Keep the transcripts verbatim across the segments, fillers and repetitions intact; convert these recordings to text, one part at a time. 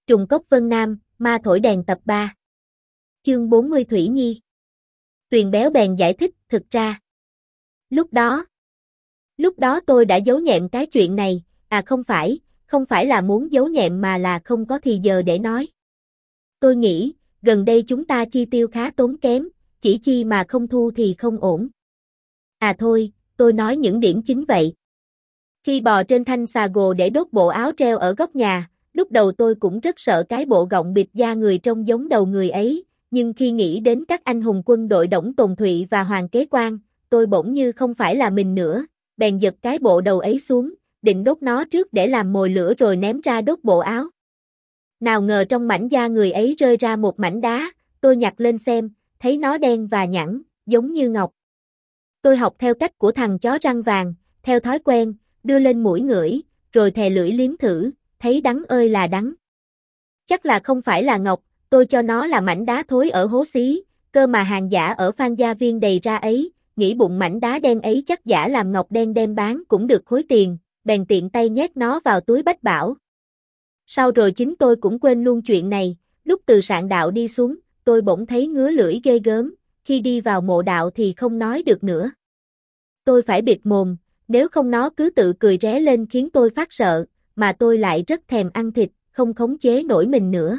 Trùng cốc Vân Nam, ma thổi đèn tập ba. Chương bốn mươi Thủy Nhi. Tuyền Béo bèn giải thích, thực ra. Lúc đó. Lúc đó tôi đã giấu nhẹm cái chuyện này, à không phải, không phải là muốn giấu nhẹm mà là không có thì giờ để nói. Tôi nghĩ, gần đây chúng ta chi tiêu khá tốn kém, chỉ chi mà không thu thì không ổn. À thôi, tôi nói những điểm chính vậy. Khi bò trên thanh xà gồ để đốt bộ áo treo ở góc nhà, lúc đầu tôi cũng rất sợ cái bộ gọng bịt da người trông giống đầu người ấy, nhưng khi nghĩ đến các anh hùng quân đội Đổng Tồn Thụy và Hoàng Kế Quang, tôi bỗng như không phải là mình nữa, bèn giật cái bộ đầu ấy xuống, định đốt nó trước để làm mồi lửa rồi ném ra đốt bộ áo. Nào ngờ trong mảnh da người ấy rơi ra một mảnh đá, tôi nhặt lên xem, thấy nó đen và nhẵn, giống như ngọc. Tôi học theo cách của thằng chó răng vàng, theo thói quen, đưa lên mũi ngửi, rồi thè lưỡi liếm thử, thấy đắng ơi là đắng. Chắc là không phải là ngọc, tôi cho nó là mảnh đá thối ở hố xí, cơ mà hàng giả ở Phan Gia Viên đầy ra ấy, nghĩ bụng mảnh đá đen ấy chắc giả làm ngọc đen đem bán cũng được khối tiền, bèn tiện tay nhét nó vào túi bách bảo. Sau rồi chính tôi cũng quên luôn chuyện này, lúc từ sạn đạo đi xuống, tôi bỗng thấy ngứa lưỡi ghê gớm, khi đi vào mộ đạo thì không nói được nữa. Tôi phải bịt mồm, nếu không nó cứ tự cười ré lên khiến tôi phát sợ, mà tôi lại rất thèm ăn thịt, không khống chế nổi mình nữa.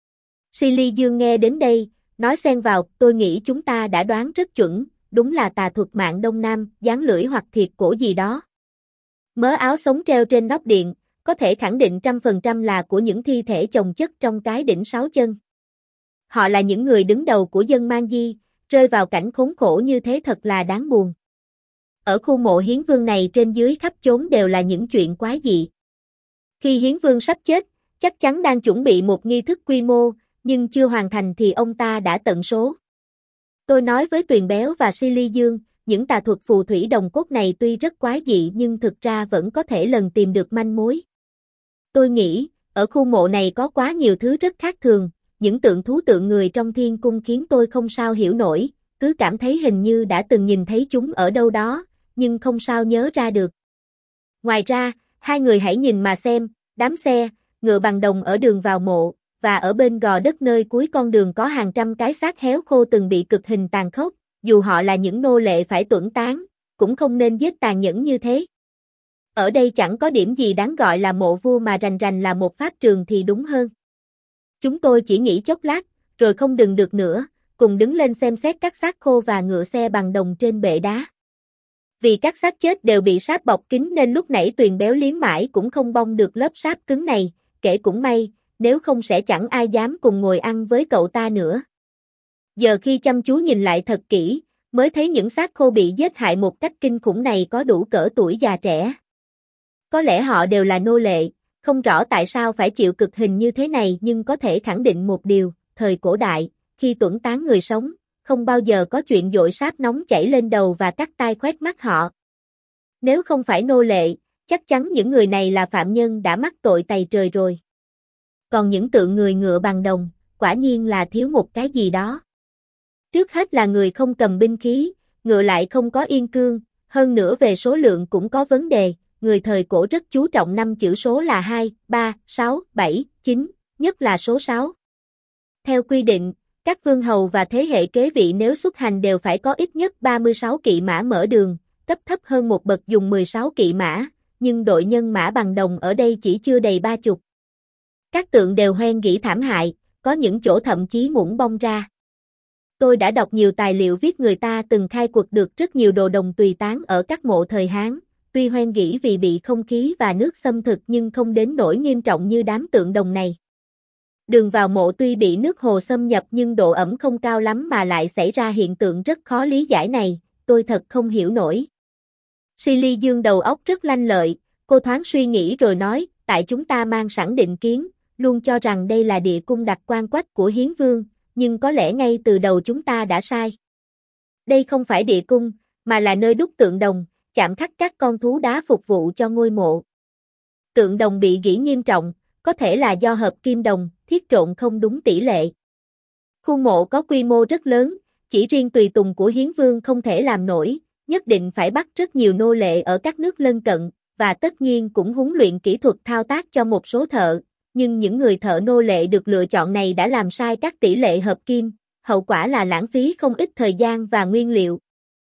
Silly Dương nghe đến đây, nói xen vào, tôi nghĩ chúng ta đã đoán rất chuẩn, đúng là tà thuật mạng Đông Nam, dán lưỡi hoặc thiệt cổ gì đó. Mớ áo sống treo trên nóc điện, có thể khẳng định trăm phần trăm là của những thi thể chồng chất trong cái đỉnh sáu chân. Họ là những người đứng đầu của dân Mang Di, rơi vào cảnh khốn khổ như thế thật là đáng buồn. Ở khu mộ Hiến Vương này trên dưới khắp chốn đều là những chuyện quái dị. Khi Hiến Vương sắp chết, chắc chắn đang chuẩn bị một nghi thức quy mô, nhưng chưa hoàn thành thì ông ta đã tận số. Tôi nói với Tuyền Béo và Silly Dương, những tà thuật phù thủy đồng cốt này tuy rất quái dị nhưng thực ra vẫn có thể lần tìm được manh mối. Tôi nghĩ, ở khu mộ này có quá nhiều thứ rất khác thường, những tượng thú tượng người trong thiên cung khiến tôi không sao hiểu nổi, cứ cảm thấy hình như đã từng nhìn thấy chúng ở đâu đó, nhưng không sao nhớ ra được. Ngoài ra, hai người hãy nhìn mà xem, đám xe, ngựa bằng đồng ở đường vào mộ, và ở bên gò đất nơi cuối con đường có hàng trăm cái xác héo khô từng bị cực hình tàn khốc, dù họ là những nô lệ phải tuẫn táng, cũng không nên giết tàn nhẫn như thế. Ở đây chẳng có điểm gì đáng gọi là mộ vua mà rành rành là một pháp trường thì đúng hơn. Chúng tôi chỉ nghĩ chốc lát, rồi không đừng được nữa, cùng đứng lên xem xét các xác khô và ngựa xe bằng đồng trên bệ đá. Vì các xác chết đều bị sáp bọc kín nên lúc nãy Tuyền Béo liếm mãi cũng không bong được lớp sáp cứng này, kể cũng may, nếu không sẽ chẳng ai dám cùng ngồi ăn với cậu ta nữa. Giờ khi chăm chú nhìn lại thật kỹ, mới thấy những xác khô bị giết hại một cách kinh khủng này có đủ cỡ tuổi già trẻ. Có lẽ họ đều là nô lệ, không rõ tại sao phải chịu cực hình như thế này nhưng có thể khẳng định một điều, thời cổ đại, khi tuẫn táng người sống, không bao giờ có chuyện dội sáp nóng chảy lên đầu và cắt tai khoét mắt họ. Nếu không phải nô lệ, chắc chắn những người này là phạm nhân đã mắc tội tày trời rồi. Còn những tượng người ngựa bằng đồng, quả nhiên là thiếu một cái gì đó. Trước hết là người không cầm binh khí, ngựa lại không có yên cương, hơn nữa về số lượng cũng có vấn đề, người thời cổ rất chú trọng năm chữ số là hai, ba, sáu, bảy, chín, nhất là số sáu. Theo quy định, các vương hầu và thế hệ kế vị nếu xuất hành đều phải có ít nhất ba mươi sáu kỵ mã mở đường, cấp thấp hơn một bậc dùng mười sáu kỵ mã, nhưng đội nhân mã bằng đồng ở đây chỉ chưa đầy ba chục. Các tượng đều hoen gỉ thảm hại, có những chỗ thậm chí muỗng bong ra. Tôi đã đọc nhiều tài liệu viết người ta từng khai quật được rất nhiều đồ đồng tùy tán ở các mộ thời Hán, tuy hoen gỉ vì bị không khí và nước xâm thực nhưng không đến nỗi nghiêm trọng như đám tượng đồng này. Đường vào mộ tuy bị nước hồ xâm nhập nhưng độ ẩm không cao lắm mà lại xảy ra hiện tượng rất khó lý giải này, tôi thật không hiểu nổi. Silly Dương đầu óc rất lanh lợi, cô thoáng suy nghĩ rồi nói, tại chúng ta mang sẵn định kiến, luôn cho rằng đây là địa cung đặc quan quách của Hiến Vương, nhưng có lẽ ngay từ đầu chúng ta đã sai. Đây không phải địa cung, mà là nơi đúc tượng đồng, chạm khắc các con thú đá phục vụ cho ngôi mộ. Tượng đồng bị gỉ nghiêm trọng, có thể là do hợp kim đồng, thiết trộn không đúng tỷ lệ. Khu mộ có quy mô rất lớn, chỉ riêng tùy tùng của Hiến Vương không thể làm nổi, nhất định phải bắt rất nhiều nô lệ ở các nước lân cận, và tất nhiên cũng huấn luyện kỹ thuật thao tác cho một số thợ, nhưng những người thợ nô lệ được lựa chọn này đã làm sai các tỷ lệ hợp kim, hậu quả là lãng phí không ít thời gian và nguyên liệu.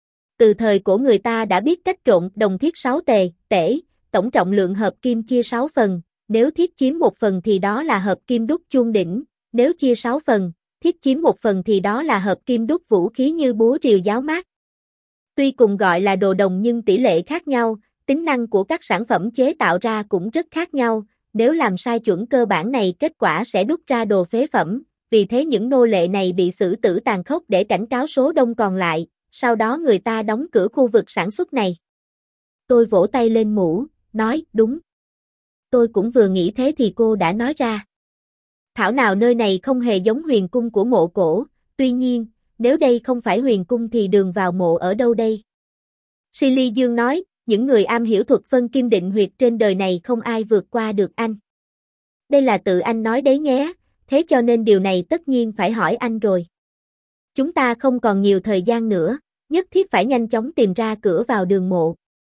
Từ thời cổ người ta đã biết cách trộn đồng thiết sáu tề, tể, tổng trọng lượng hợp kim chia sáu phần, nếu thiết chiếm một phần thì đó là hợp kim đúc chuông đỉnh, nếu chia sáu phần, thiết chiếm một phần thì đó là hợp kim đúc vũ khí như búa rìu giáo mát. Tuy cùng gọi là đồ đồng nhưng tỷ lệ khác nhau, tính năng của các sản phẩm chế tạo ra cũng rất khác nhau, nếu làm sai chuẩn cơ bản này kết quả sẽ đúc ra đồ phế phẩm, vì thế những nô lệ này bị xử tử tàn khốc để cảnh cáo số đông còn lại, sau đó người ta đóng cửa khu vực sản xuất này. Tôi vỗ tay lên mũ, nói, đúng. Tôi cũng vừa nghĩ thế thì cô đã nói ra. Thảo nào nơi này không hề giống huyền cung của mộ cổ, tuy nhiên, nếu đây không phải huyền cung thì đường vào mộ ở đâu đây? Silly Dương nói, những người am hiểu thuật phân kim định huyệt trên đời này không ai vượt qua được anh. Đây là tự anh nói đấy nhé, thế cho nên điều này tất nhiên phải hỏi anh rồi. Chúng ta không còn nhiều thời gian nữa, nhất thiết phải nhanh chóng tìm ra cửa vào đường mộ.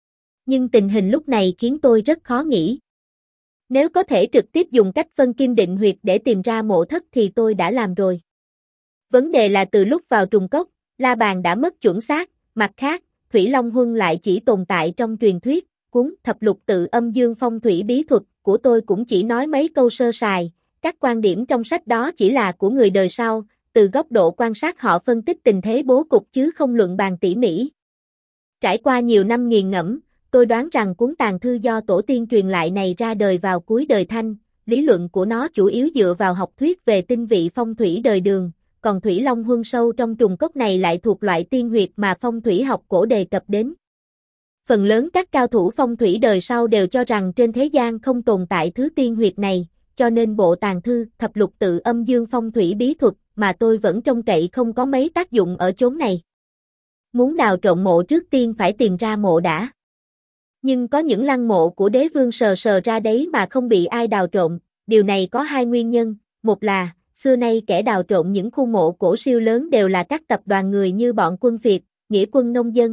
Nhưng tình hình lúc này khiến tôi rất khó nghĩ. Nếu có thể trực tiếp dùng cách phân kim định huyệt để tìm ra mộ thất thì tôi đã làm rồi. Vấn đề là từ lúc vào trùng cốc, La Bàn đã mất chuẩn xác, mặt khác, Thủy Long Huân lại chỉ tồn tại trong truyền thuyết, cuốn Thập Lục Tự Âm Dương Phong Thủy Bí Thuật của tôi cũng chỉ nói mấy câu sơ sài, các quan điểm trong sách đó chỉ là của người đời sau, từ góc độ quan sát họ phân tích tình thế bố cục chứ không luận bàn tỉ mỉ. Trải qua nhiều năm nghiền ngẫm, tôi đoán rằng cuốn tàn thư do tổ tiên truyền lại này ra đời vào cuối đời Thanh, lý luận của nó chủ yếu dựa vào học thuyết về tinh vị phong thủy đời Đường, còn Thủy Long Huân sâu trong trùng cốc này lại thuộc loại tiên huyệt mà phong thủy học cổ đề cập đến. Phần lớn các cao thủ phong thủy đời sau đều cho rằng trên thế gian không tồn tại thứ tiên huyệt này, cho nên bộ tàn thư Thập Lục Tự Âm Dương Phong Thủy Bí Thuật mà tôi vẫn trông cậy không có mấy tác dụng ở chốn này. Muốn đào trộn mộ trước tiên phải tìm ra mộ đã. Nhưng có những lăng mộ của đế vương sờ sờ ra đấy mà không bị ai đào trộn, điều này có hai nguyên nhân, một là, xưa nay kẻ đào trộn những khu mộ cổ siêu lớn đều là các tập đoàn người như bọn quân phiệt, nghĩa quân nông dân.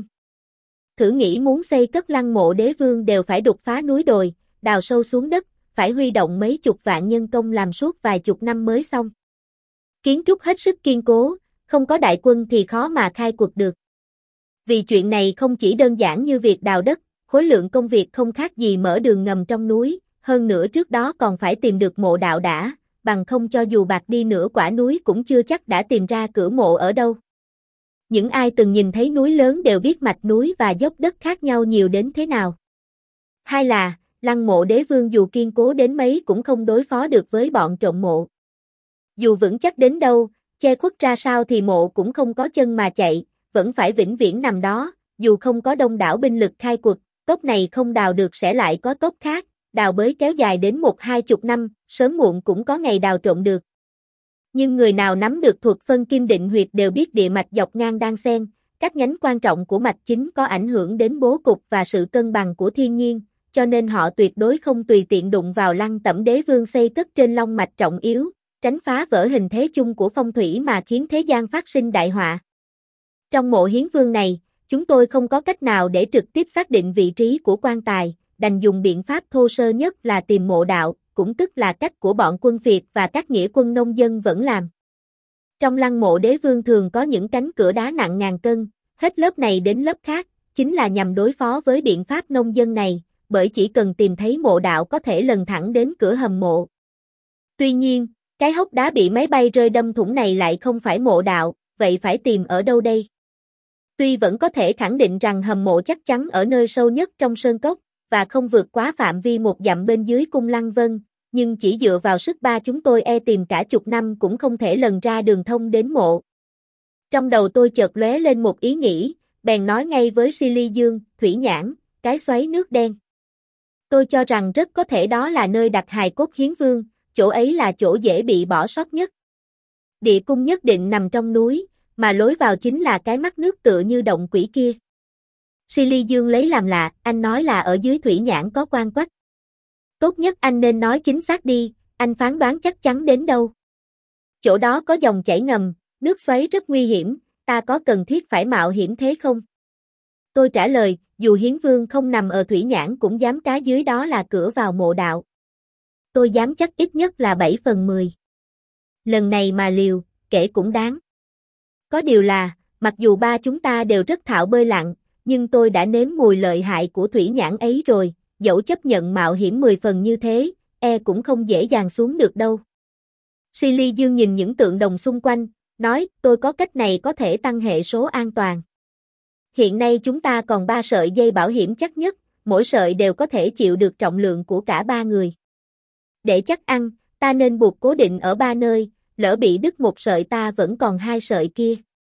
Thử nghĩ muốn xây cất lăng mộ đế vương đều phải đục phá núi đồi, đào sâu xuống đất, phải huy động mấy chục vạn nhân công làm suốt vài chục năm mới xong. Kiến trúc hết sức kiên cố, không có đại quân thì khó mà khai quật được. Vì chuyện này không chỉ đơn giản như việc đào đất, khối lượng công việc không khác gì mở đường ngầm trong núi, hơn nữa trước đó còn phải tìm được mộ đạo đã, bằng không cho dù bạc đi nửa quả núi cũng chưa chắc đã tìm ra cửa mộ ở đâu. Những ai từng nhìn thấy núi lớn đều biết mạch núi và dốc đất khác nhau nhiều đến thế nào. Hai là, lăng mộ đế vương dù kiên cố đến mấy cũng không đối phó được với bọn trộm mộ. Dù vững chắc đến đâu, che khuất ra sao thì mộ cũng không có chân mà chạy, vẫn phải vĩnh viễn nằm đó, dù không có đông đảo binh lực khai quật, cốc này không đào được sẽ lại có cốc khác, đào bới kéo dài đến một hai chục năm, sớm muộn cũng có ngày đào trộn được. Nhưng người nào nắm được thuật phân kim định huyệt đều biết địa mạch dọc ngang đan xen, các nhánh quan trọng của mạch chính có ảnh hưởng đến bố cục và sự cân bằng của thiên nhiên, cho nên họ tuyệt đối không tùy tiện đụng vào lăng tẩm đế vương xây cất trên long mạch trọng yếu, tránh phá vỡ hình thế chung của phong thủy mà khiến thế gian phát sinh đại họa. Trong mộ hiến vương này, chúng tôi không có cách nào để trực tiếp xác định vị trí của quan tài, đành dùng biện pháp thô sơ nhất là tìm mộ đạo, cũng tức là cách của bọn quân phiệt và các nghĩa quân nông dân vẫn làm. Trong lăng mộ đế vương thường có những cánh cửa đá nặng ngàn cân, hết lớp này đến lớp khác, chính là nhằm đối phó với biện pháp nông dân này, bởi chỉ cần tìm thấy mộ đạo có thể lần thẳng đến cửa hầm mộ. Tuy nhiên, cái hốc đá bị máy bay rơi đâm thủng này lại không phải mộ đạo, vậy phải tìm ở đâu đây? Tuy vẫn có thể khẳng định rằng hầm mộ chắc chắn ở nơi sâu nhất trong sơn cốc, và không vượt quá phạm vi một dặm bên dưới cung Lăng Vân, nhưng chỉ dựa vào sức ba chúng tôi e tìm cả chục năm cũng không thể lần ra đường thông đến mộ. Trong đầu tôi chợt lóe lên một ý nghĩ, bèn nói ngay với Silly Dương, Thủy Nhãn, cái xoáy nước đen. Tôi cho rằng rất có thể đó là nơi đặt hài cốt hiến vương, chỗ ấy là chỗ dễ bị bỏ sót nhất. Địa cung nhất định nằm trong núi, mà lối vào chính là cái mắt nước tựa như động quỷ kia. Silly Dương lấy làm lạ, anh nói là ở dưới Thủy Nhãn có quan quách. Tốt nhất anh nên nói chính xác đi, anh phán đoán chắc chắn đến đâu. Chỗ đó có dòng chảy ngầm, nước xoáy rất nguy hiểm, ta có cần thiết phải mạo hiểm thế không? Tôi trả lời, dù hiến vương không nằm ở Thủy Nhãn cũng dám cá dưới đó là cửa vào mộ đạo. Tôi dám chắc ít nhất là bảy phần mười. Lần này mà liều, kể cũng đáng. Có điều là, mặc dù ba chúng ta đều rất thạo bơi lặn, nhưng tôi đã nếm mùi lợi hại của thủy nhãn ấy rồi, dẫu chấp nhận mạo hiểm mười phần như thế, e cũng không dễ dàng xuống được đâu. Silly Dương nhìn những tượng đồng xung quanh, nói, tôi có cách này có thể tăng hệ số an toàn. Hiện nay chúng ta còn ba sợi dây bảo hiểm chắc nhất, mỗi sợi đều có thể chịu được trọng lượng của cả ba người. Để chắc ăn, ta nên buộc cố định ở ba nơi, lỡ bị đứt một sợi ta vẫn còn hai sợi kia.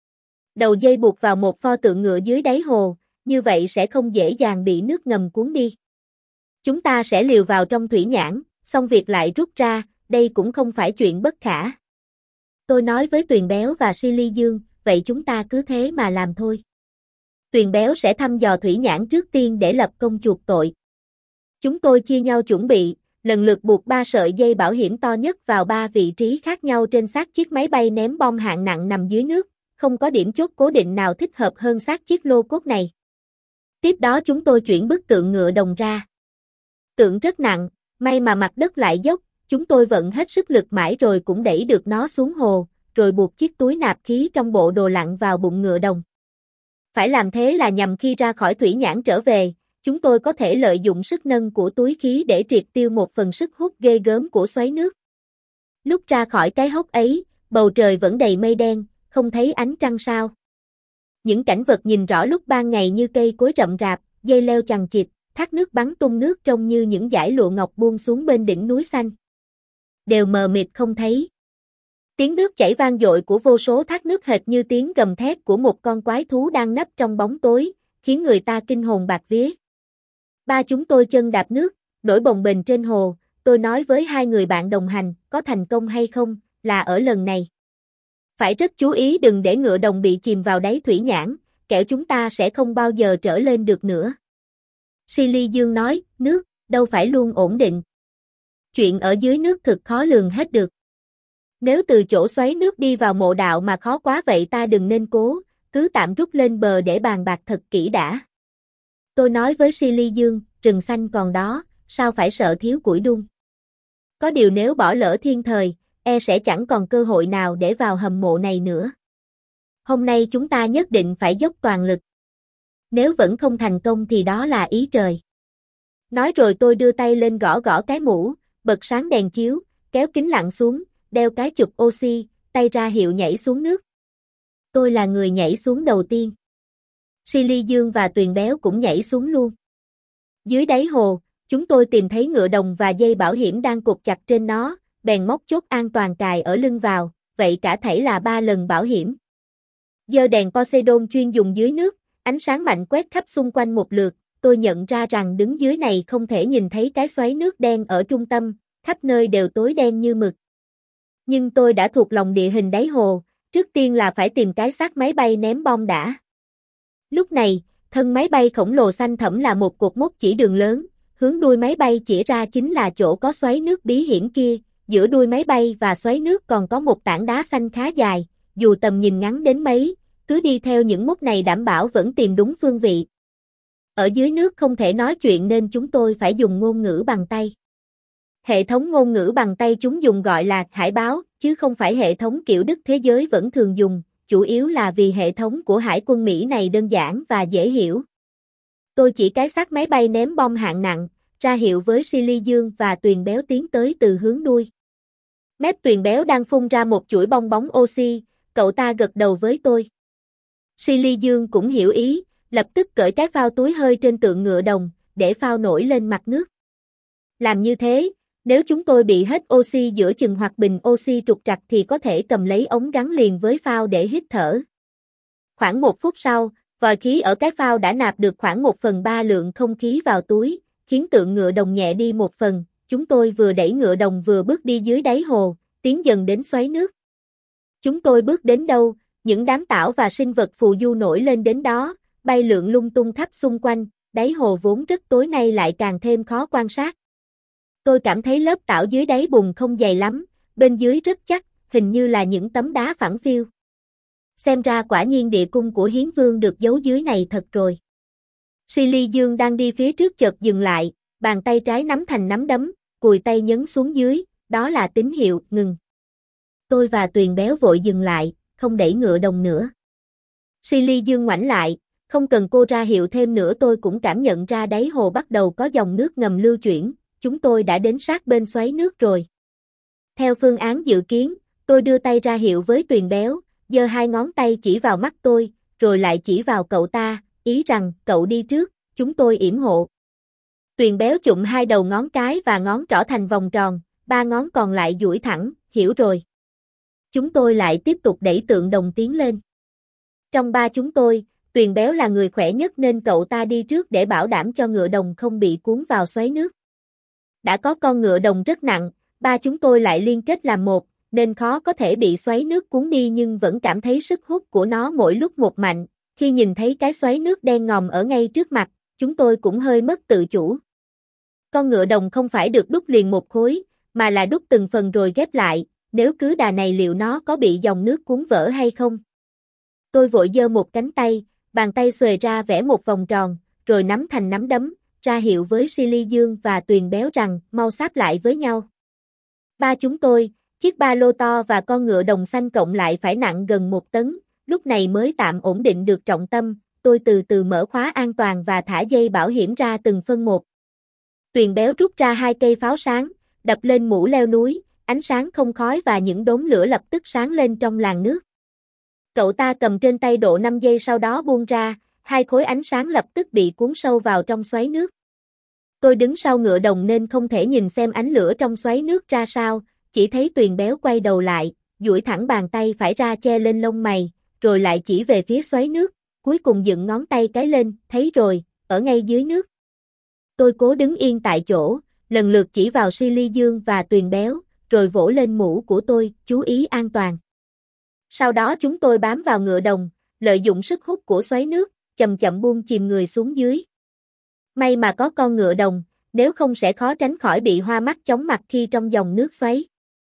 Đầu dây buộc vào một pho tượng ngựa dưới đáy hồ, như vậy sẽ không dễ dàng bị nước ngầm cuốn đi. Chúng ta sẽ liều vào trong thủy nhãn, xong việc lại rút ra, đây cũng không phải chuyện bất khả. Tôi nói với Tuyền Béo và Silly Dương, vậy chúng ta cứ thế mà làm thôi. Tuyền Béo sẽ thăm dò thủy nhãn trước tiên để lập công chuộc tội. Chúng tôi chia nhau chuẩn bị, lần lượt buộc ba sợi dây bảo hiểm to nhất vào ba vị trí khác nhau trên xác chiếc máy bay ném bom hạng nặng nằm dưới nước, không có điểm chốt cố định nào thích hợp hơn xác chiếc lô cốt này. Tiếp đó chúng tôi chuyển bức tượng ngựa đồng ra. Tượng rất nặng, may mà mặt đất lại dốc, chúng tôi vận hết sức lực mãi rồi cũng đẩy được nó xuống hồ, rồi buộc chiếc túi nạp khí trong bộ đồ lặn vào bụng ngựa đồng. Phải làm thế là nhằm khi ra khỏi thủy nhãn trở về, chúng tôi có thể lợi dụng sức nâng của túi khí để triệt tiêu một phần sức hút ghê gớm của xoáy nước. Lúc ra khỏi cái hốc ấy, bầu trời vẫn đầy mây đen, không thấy ánh trăng sao. Những cảnh vật nhìn rõ lúc ban ngày như cây cối rậm rạp, dây leo chằng chịt, thác nước bắn tung nước trông như những dải lụa ngọc buông xuống bên đỉnh núi xanh. Đều mờ mịt không thấy. Tiếng nước chảy vang dội của vô số thác nước hệt như tiếng gầm thét của một con quái thú đang nấp trong bóng tối, khiến người ta kinh hồn bạt vía. Ba chúng tôi chân đạp nước, nổi bồng bềnh trên hồ, tôi nói với hai người bạn đồng hành, có thành công hay không, là ở lần này. Phải rất chú ý đừng để ngựa đồng bị chìm vào đáy thủy nhãn, kẻo chúng ta sẽ không bao giờ trở lên được nữa. Silly Dương nói, nước, đâu phải luôn ổn định. Chuyện ở dưới nước thực khó lường hết được. Nếu từ chỗ xoáy nước đi vào mộ đạo mà khó quá vậy ta đừng nên cố, cứ tạm rút lên bờ để bàn bạc thật kỹ đã. Tôi nói với Silly Dương, rừng xanh còn đó, sao phải sợ thiếu củi đun. Có điều nếu bỏ lỡ thiên thời, e sẽ chẳng còn cơ hội nào để vào hầm mộ này nữa. Hôm nay chúng ta nhất định phải dốc toàn lực. Nếu vẫn không thành công thì đó là ý trời. Nói rồi tôi đưa tay lên gõ gõ cái mũ, bật sáng đèn chiếu, kéo kính lặn xuống, đeo cái chụp oxy, tay ra hiệu nhảy xuống nước. Tôi là người nhảy xuống đầu tiên. Silly Dương và Tuyền Béo cũng nhảy xuống luôn. Dưới đáy hồ, chúng tôi tìm thấy ngựa đồng và dây bảo hiểm đang cột chặt trên nó, bèn móc chốt an toàn cài ở lưng vào, vậy cả thảy là ba lần bảo hiểm. Giơ đèn Poseidon chuyên dùng dưới nước, ánh sáng mạnh quét khắp xung quanh một lượt, tôi nhận ra rằng đứng dưới này không thể nhìn thấy cái xoáy nước đen ở trung tâm, khắp nơi đều tối đen như mực. Nhưng tôi đã thuộc lòng địa hình đáy hồ, trước tiên là phải tìm cái xác máy bay ném bom đã. Lúc này, thân máy bay khổng lồ xanh thẫm là một cột mốc chỉ đường lớn, hướng đuôi máy bay chỉ ra chính là chỗ có xoáy nước bí hiểm kia, giữa đuôi máy bay và xoáy nước còn có một tảng đá xanh khá dài, dù tầm nhìn ngắn đến mấy, cứ đi theo những mốc này đảm bảo vẫn tìm đúng phương vị. Ở dưới nước không thể nói chuyện nên chúng tôi phải dùng ngôn ngữ bằng tay. Hệ thống ngôn ngữ bằng tay chúng dùng gọi là hải báo, chứ không phải hệ thống kiểu Đức thế giới vẫn thường dùng, chủ yếu là vì hệ thống của Hải quân Mỹ này đơn giản và dễ hiểu. Tôi chỉ cái xác máy bay ném bom hạng nặng, ra hiệu với Silly Dương và Tuyền Béo tiến tới từ hướng đuôi. Mép Tuyền Béo đang phun ra một chuỗi bong bóng oxy, cậu ta gật đầu với tôi. Silly Dương cũng hiểu ý, lập tức cởi cái phao túi hơi trên tượng ngựa đồng, để phao nổi lên mặt nước. Làm như thế, nếu chúng tôi bị hết oxy giữa chừng hoặc bình oxy trục trặc thì có thể cầm lấy ống gắn liền với phao để hít thở. Khoảng một phút sau, vòi khí ở cái phao đã nạp được khoảng một phần ba lượng không khí vào túi, khiến tượng ngựa đồng nhẹ đi một phần. Chúng tôi vừa đẩy ngựa đồng vừa bước đi dưới đáy hồ, tiến dần đến xoáy nước. Chúng tôi bước đến đâu, những đám tảo và sinh vật phù du nổi lên đến đó, bay lượn lung tung khắp xung quanh, đáy hồ vốn rất tối nay lại càng thêm khó quan sát. Tôi cảm thấy lớp tảo dưới đáy bùn không dày lắm, bên dưới rất chắc, hình như là những tấm đá phẳng phiu. Xem ra quả nhiên địa cung của Hiến Vương được giấu dưới này thật rồi. Silly Dương đang đi phía trước chợt dừng lại, bàn tay trái nắm thành nắm đấm, cùi tay nhấn xuống dưới, đó là tín hiệu, ngừng. Tôi và Tuyền Béo vội dừng lại, không đẩy ngựa đồng nữa. Silly Dương ngoảnh lại, không cần cô ra hiệu thêm nữa tôi cũng cảm nhận ra đáy hồ bắt đầu có dòng nước ngầm lưu chuyển, chúng tôi đã đến sát bên xoáy nước rồi. Theo phương án dự kiến, tôi đưa tay ra hiệu với Tuyền Béo, giơ hai ngón tay chỉ vào mắt tôi, rồi lại chỉ vào cậu ta, ý rằng cậu đi trước, chúng tôi yểm hộ. Tuyền Béo chụm hai đầu ngón cái và ngón trỏ thành vòng tròn, ba ngón còn lại duỗi thẳng, hiểu rồi. Chúng tôi lại tiếp tục đẩy tượng đồng tiến lên. Trong ba chúng tôi, Tuyền Béo là người khỏe nhất nên cậu ta đi trước để bảo đảm cho ngựa đồng không bị cuốn vào xoáy nước. Đã có con ngựa đồng rất nặng, ba chúng tôi lại liên kết làm một, nên khó có thể bị xoáy nước cuốn đi nhưng vẫn cảm thấy sức hút của nó mỗi lúc một mạnh. Khi nhìn thấy cái xoáy nước đen ngòm ở ngay trước mặt, chúng tôi cũng hơi mất tự chủ. Con ngựa đồng không phải được đúc liền một khối, mà là đúc từng phần rồi ghép lại, nếu cứ đà này liệu nó có bị dòng nước cuốn vỡ hay không? Tôi vội giơ một cánh tay, bàn tay xuề ra vẽ một vòng tròn, rồi nắm thành nắm đấm, ra hiệu với Silly Dương và Tuyền Béo rằng mau sáp lại với nhau. Ba chúng tôi, chiếc ba lô to và con ngựa đồng xanh cộng lại phải nặng gần một tấn, lúc này mới tạm ổn định được trọng tâm, tôi từ từ mở khóa an toàn và thả dây bảo hiểm ra từng phân một. Tuyền Béo rút ra hai cây pháo sáng, đập lên mũ leo núi, ánh sáng không khói và những đốm lửa lập tức sáng lên trong làn nước. Cậu ta cầm trên tay độ năm giây sau đó buông ra, hai khối ánh sáng lập tức bị cuốn sâu vào trong xoáy nước. Tôi đứng sau ngựa đồng nên không thể nhìn xem ánh lửa trong xoáy nước ra sao, chỉ thấy Tuyền Béo quay đầu lại, duỗi thẳng bàn tay phải ra che lên lông mày, rồi lại chỉ về phía xoáy nước, cuối cùng dựng ngón tay cái lên, thấy rồi, ở ngay dưới nước. Tôi cố đứng yên tại chỗ, lần lượt chỉ vào Silly Dương và Tuyền Béo, rồi vỗ lên mũ của tôi, chú ý an toàn. Sau đó chúng tôi bám vào ngựa đồng, lợi dụng sức hút của xoáy nước, chậm chậm buông chìm người xuống dưới. May mà có con ngựa đồng, nếu không sẽ khó tránh khỏi bị hoa mắt chóng mặt khi trong dòng nước xoáy.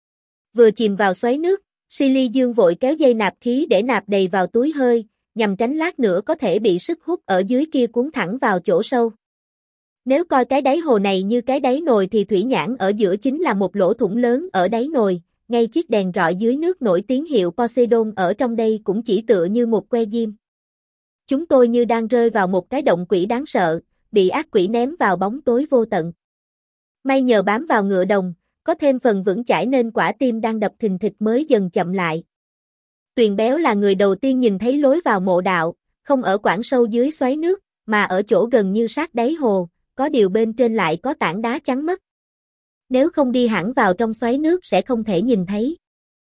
Vừa chìm vào xoáy nước, Silly Dương vội kéo dây nạp khí để nạp đầy vào túi hơi, nhằm tránh lát nữa có thể bị sức hút ở dưới kia cuốn thẳng vào chỗ sâu. Nếu coi cái đáy hồ này như cái đáy nồi thì thủy nhãn ở giữa chính là một lỗ thủng lớn ở đáy nồi, ngay chiếc đèn rọi dưới nước nổi tiếng hiệu Poseidon ở trong đây cũng chỉ tựa như một que diêm. Chúng tôi như đang rơi vào một cái động quỷ đáng sợ, bị ác quỷ ném vào bóng tối vô tận. May nhờ bám vào ngựa đồng, có thêm phần vững chãi nên quả tim đang đập thình thịch mới dần chậm lại. Tuyền Béo là người đầu tiên nhìn thấy lối vào mộ đạo, không ở quãng sâu dưới xoáy nước, mà ở chỗ gần như sát đáy hồ, có điều bên trên lại có tảng đá chắn mất. Nếu không đi hẳn vào trong xoáy nước sẽ không thể nhìn thấy.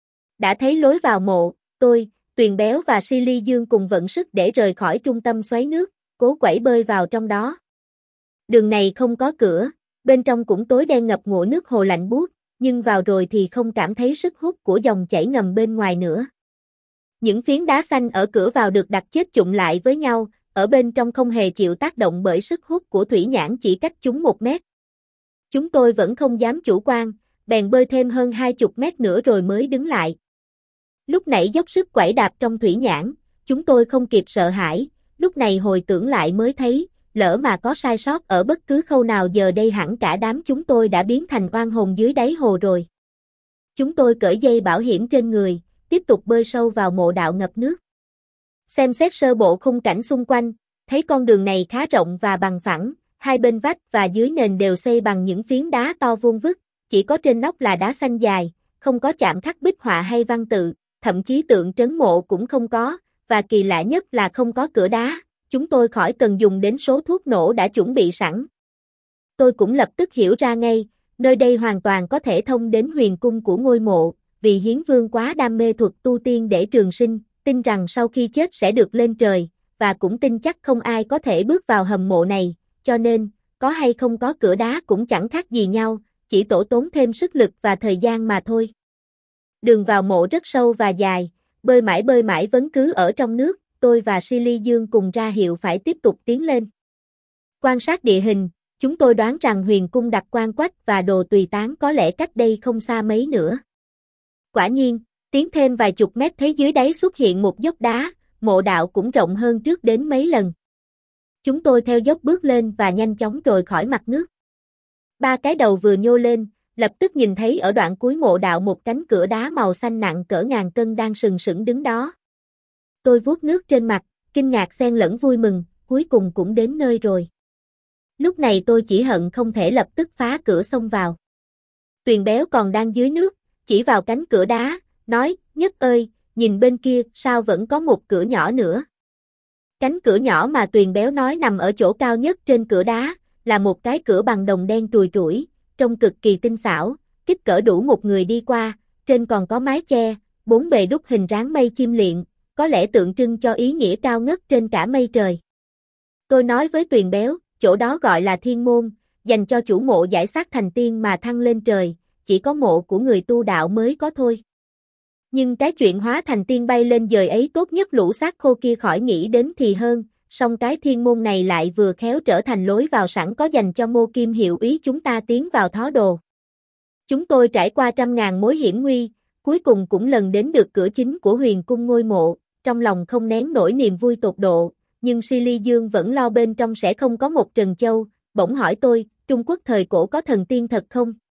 Đã thấy lối vào mộ, tôi, Tuyền Béo và Silly Dương cùng vận sức để rời khỏi trung tâm xoáy nước, cố quẩy bơi vào trong đó. Đường này không có cửa, bên trong cũng tối đen ngập ngụa nước hồ lạnh buốt, nhưng vào rồi thì không cảm thấy sức hút của dòng chảy ngầm bên ngoài nữa. Những phiến đá xanh ở cửa vào được đặt chết chụm lại với nhau, ở bên trong không hề chịu tác động bởi sức hút của thủy nhãn chỉ cách chúng một mét. Chúng tôi vẫn không dám chủ quan, bèn bơi thêm hơn hai chục mét nữa rồi mới đứng lại. Lúc nãy dốc sức quẩy đạp trong thủy nhãn, chúng tôi không kịp sợ hãi, lúc này hồi tưởng lại mới thấy, lỡ mà có sai sót ở bất cứ khâu nào giờ đây hẳn cả đám chúng tôi đã biến thành oan hồn dưới đáy hồ rồi. Chúng tôi cởi dây bảo hiểm trên người, tiếp tục bơi sâu vào mộ đạo ngập nước. Xem xét sơ bộ khung cảnh xung quanh, thấy con đường này khá rộng và bằng phẳng, hai bên vách và dưới nền đều xây bằng những phiến đá to vuông vức, chỉ có trên nóc là đá xanh dài, không có chạm khắc bích họa hay văn tự, thậm chí tượng trấn mộ cũng không có, và kỳ lạ nhất là không có cửa đá, chúng tôi khỏi cần dùng đến số thuốc nổ đã chuẩn bị sẵn. Tôi cũng lập tức hiểu ra ngay, nơi đây hoàn toàn có thể thông đến huyền cung của ngôi mộ, vì Hiến Vương quá đam mê thuật tu tiên để trường sinh, tin rằng sau khi chết sẽ được lên trời, và cũng tin chắc không ai có thể bước vào hầm mộ này, cho nên, có hay không có cửa đá cũng chẳng khác gì nhau, chỉ tổ tốn thêm sức lực và thời gian mà thôi. Đường vào mộ rất sâu và dài, bơi mãi bơi mãi vẫn cứ ở trong nước, tôi và Silly Dương cùng ra hiệu phải tiếp tục tiến lên. Quan sát địa hình, chúng tôi đoán rằng huyền cung đặt quan quách và đồ tùy tán có lẽ cách đây không xa mấy nữa. Quả nhiên, tiến thêm vài chục mét thấy dưới đáy xuất hiện một dốc đá, mộ đạo cũng rộng hơn trước đến mấy lần. Chúng tôi theo dốc bước lên và nhanh chóng trồi khỏi mặt nước. Ba cái đầu vừa nhô lên, Lập tức nhìn thấy ở đoạn cuối mộ đạo một cánh cửa đá màu xanh nặng cỡ ngàn cân đang sừng sững đứng đó. Tôi vuốt nước trên mặt, kinh ngạc xen lẫn vui mừng, cuối cùng cũng đến nơi rồi. Lúc này tôi chỉ hận không thể lập tức phá cửa xông vào. Tuyền béo còn đang dưới nước, chỉ vào cánh cửa đá, nói, Nhất ơi, nhìn bên kia, sao vẫn có một cửa nhỏ nữa. Cánh cửa nhỏ mà Tuyền béo nói nằm ở chỗ cao nhất trên cửa đá, là một cái cửa bằng đồng đen trùi trũi, trông cực kỳ tinh xảo, kích cỡ đủ một người đi qua, trên còn có mái che, bốn bề đúc hình dáng mây chim liệng, có lẽ tượng trưng cho ý nghĩa cao ngất trên cả mây trời. Tôi nói với Tuyền béo, chỗ đó gọi là thiên môn, dành cho chủ mộ giải xác thành tiên mà thăng lên trời, chỉ có mộ của người tu đạo mới có thôi. Nhưng cái chuyện hóa thành tiên bay lên dời ấy tốt nhất lũ xác khô kia khỏi nghĩ đến thì hơn, song cái thiên môn này lại vừa khéo trở thành lối vào sẵn có dành cho Mô Kim hiệu ý chúng ta tiến vào thó đồ. Chúng tôi trải qua trăm ngàn mối hiểm nguy, cuối cùng cũng lần đến được cửa chính của huyền cung ngôi mộ, trong lòng không nén nổi niềm vui tột độ, nhưng Si Ly Dương vẫn lo bên trong sẽ không có một trần châu, bỗng hỏi tôi, Trung Quốc thời cổ có thần tiên thật không?